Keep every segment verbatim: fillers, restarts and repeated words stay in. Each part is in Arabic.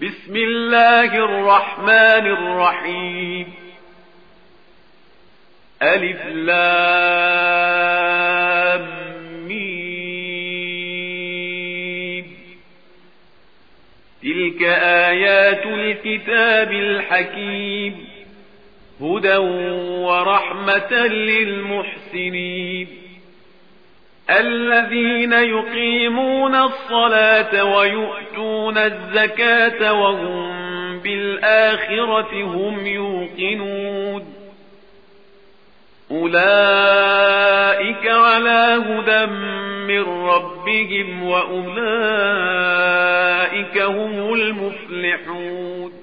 بسم الله الرحمن الرحيم. ألف لام ميم. تلك آيات الكتاب الحكيم، هدى ورحمة للمحسنين الذين يقيمون الصلاة ويؤتون الزكاة وهم بالآخرة هم يوقنون. أولئك على هدى من ربهم وأولئك هم المفلحون.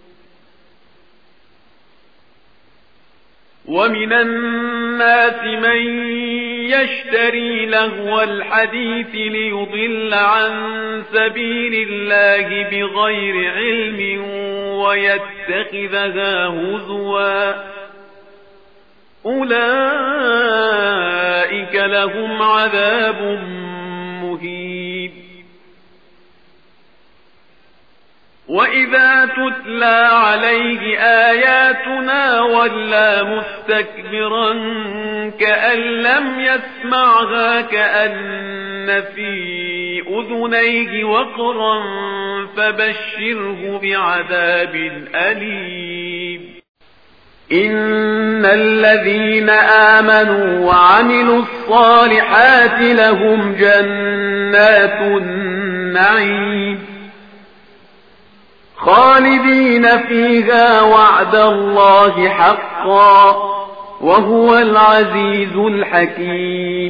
ومن الناس من يشتري لهو الحديث ليضل عن سبيل الله بغير علم ويتخذها هزوا، أولئك لهم عذاب مهين. وإذا تتلى عليه آياتنا ولى مستكبرا كأن لم يسمعها كأن في أذنيه وقرا فبشره بعذاب أليم. إن الذين آمنوا وعملوا الصالحات لهم جنات النعيم خالدين فيها وعد الله حقا وهو العزيز الحكيم.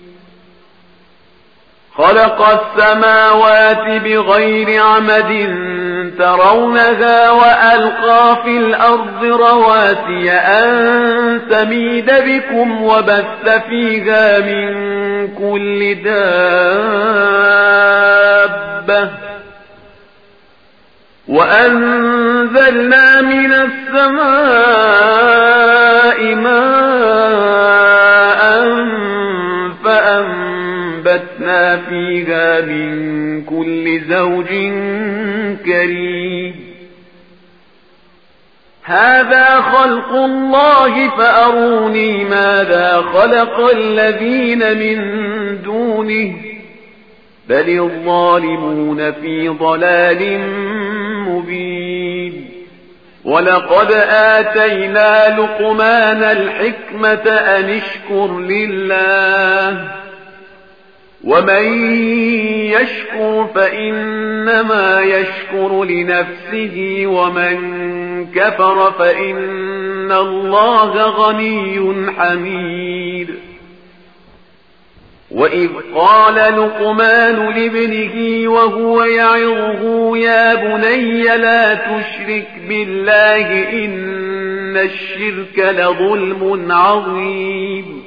خلق السماوات بغير عمد ترونها وألقى في الأرض رواسي أن تميد بكم وبث فيها من كل دابة وأنزلنا من السماء ماء فأنبتنا فيها من كل زوج كريم. هذا خلق الله فأروني ماذا خلق الذين من دونه بل الظالمون في ضلال مبين. ولقد آتينا لقمان الحكمة أن اشكر لله ومن يشكر فإنما يشكر لنفسه ومن كفر فإن الله غني حميد. وإذ قال لقمان لابنه وهو يعظه يا بني لا تشرك بالله إن الشرك لظلم عظيم.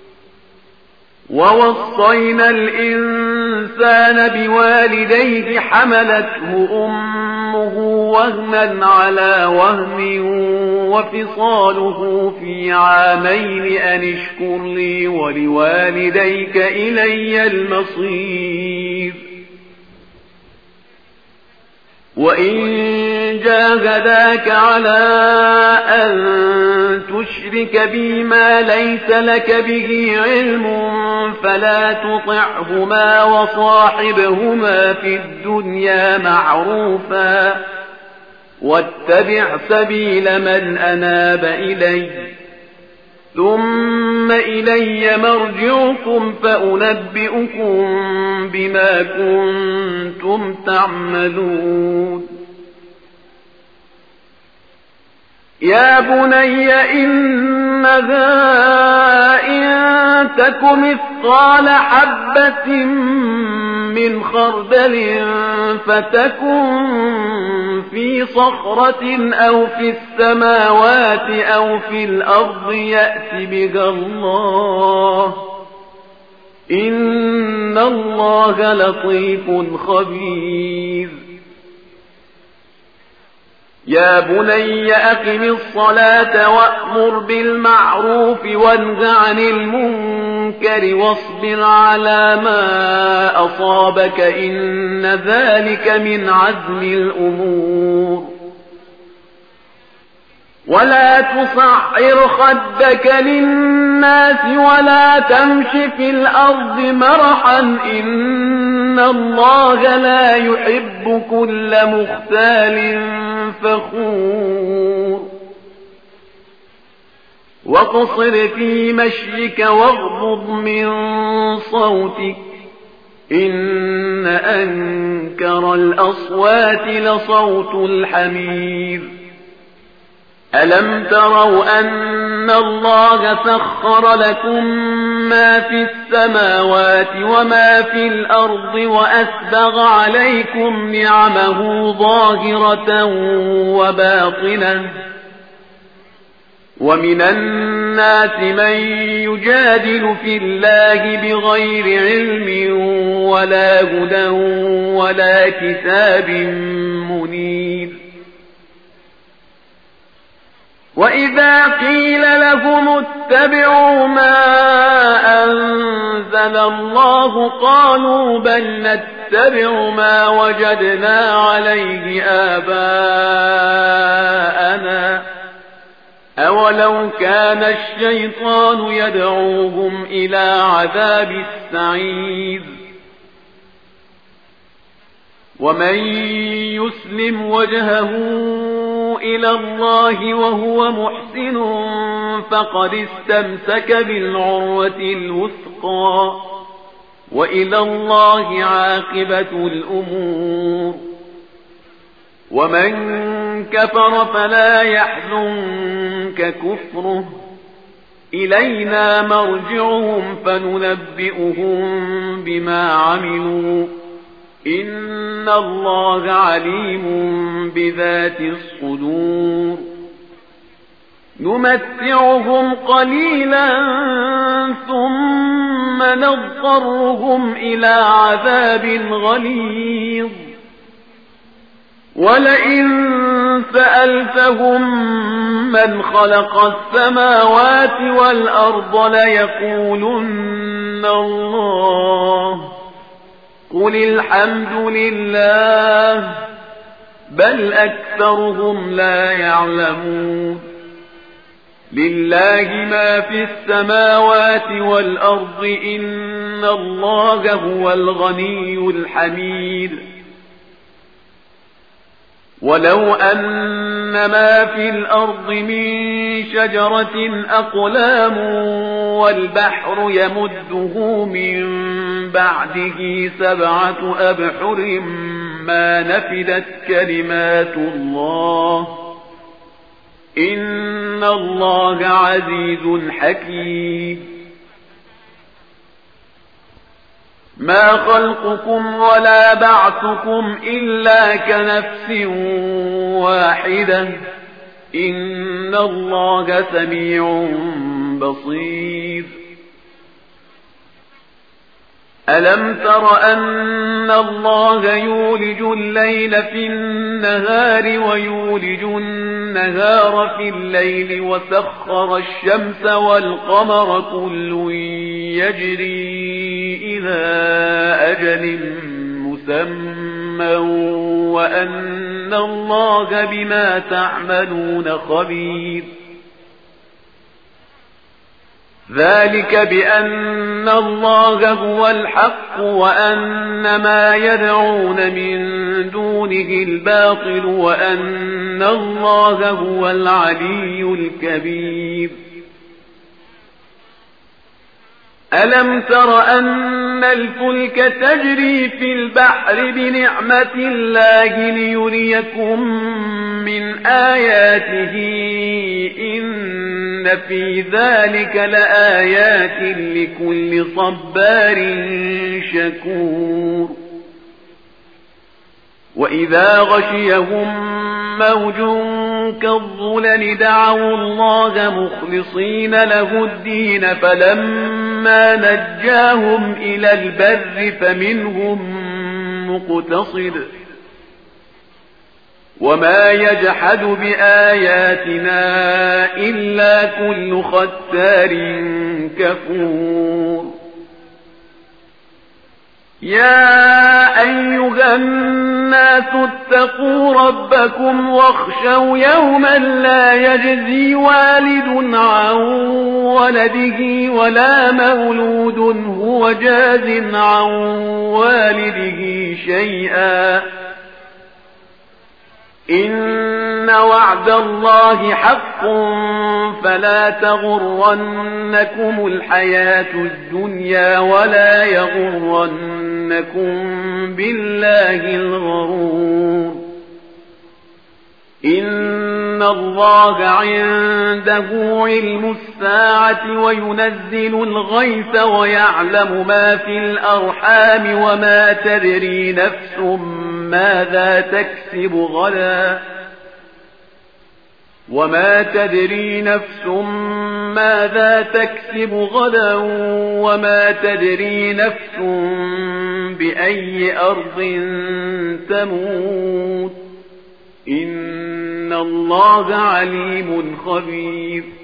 ووصينا الإنسان بوالديه حملته أمه وهنا على وهن وفصاله في عامين أن اشكر لي ولوالديك إلي المصير. وإن جاهداك على أن تشرك بي ما ليس لك به علم فلا تطعهما وصاحبهما في الدنيا معروفا واتبع سبيل من أناب إلي ثم إلي مرجعكم فأنبئكم بما كنتم تعملون. يا بني إنها إن تك مثقال حبة من خردل فتكن في صخرة أو في السماوات أو في الأرض يأت بها الله إن الله لطيف خبير. يا بني أقم الصلاة وأمر بالمعروف وانه عن المنكر المنكر واصبر على ما أصابك إن ذلك من عزم الأمور ولا تصعر خدك للناس ولا تمش في الأرض مرحا إن الله لا يحب كل مختال فخور واقصر في مشيك واغضض من صوتك إن أنكر الأصوات لصوت الحمير ألم تروا أن الله سخر لكم ما في السماوات وما في الأرض وأسبغ عليكم نعمه ظاهرة وباطنة ومن الناس من يجادل في الله بغير علم ولا هدى ولا كتاب منير وإذا قيل لهم اتبعوا ما أنزل الله قالوا بل نتبع ما وجدنا عليه آباءنا أولو كان الشيطان يدعوهم إلى عذاب السعير ومن يسلم وجهه إلى الله وهو محسن فقد استمسك بالعروة الوثقى وإلى الله عاقبة الأمور ومن كفر فلا يحزنك كفره إلينا مرجعهم فننبئهم بما عملوا إن الله عليم بذات الصدور نمتعهم قليلا ثم نضطرهم إلى عذاب غليظ ولئن سألتهم من خلق السماوات والأرض ليقولن الله قل الحمد لله بل أكثرهم لا يعلمون لله ما في السماوات والأرض إن الله هو الغني الحميد ولو أن ما في الأرض من شجرة أقلام والبحر يمده من بعده سبعة أبحر ما نفدت كلمات الله إن الله عزيز حكيم ما خلقكم ولا بعثكم إلا كنفس واحدة إن الله سميع بصير ألم تر أن الله يولج الليل في النهار ويولج النهار في الليل وسخر الشمس والقمر كل يجري إلى أجل مسمى وأن الله بما تعملون خبير ذلك بأن الله هو الحق وأن ما يدعون من دونه الباطل وأن الله هو العلي الكبير ألم تر أن الفلك تجري في البحر بنعمة الله ليريكم من آياته إن في ذلك لآيات لكل صبار شكور وإذا غشيهم موج كالظلل دعوا الله مخلصين له الدين فلما نجاهم إلى البر فمنهم مقتصد وما يجحد بآياتنا إلا كل ختار كفور يا أيها الناس اتقوا ربكم واخشوا يوما لا يجزي والد عن ولده ولا مولود هو جاز عن والده شيئا إن وعد الله حق فلا تغرنكم الحياة الدنيا ولا يغرنكم بالله الغرور إن الله عنده علم الساعة وينزل الغيث ويعلم ما في الأرحام وما تدري نفس ماذا تكسب غدا وما تدري نفس ماذا تكسب غدا وما تدري نفس بأي أرض تموت إن الله عليم خبير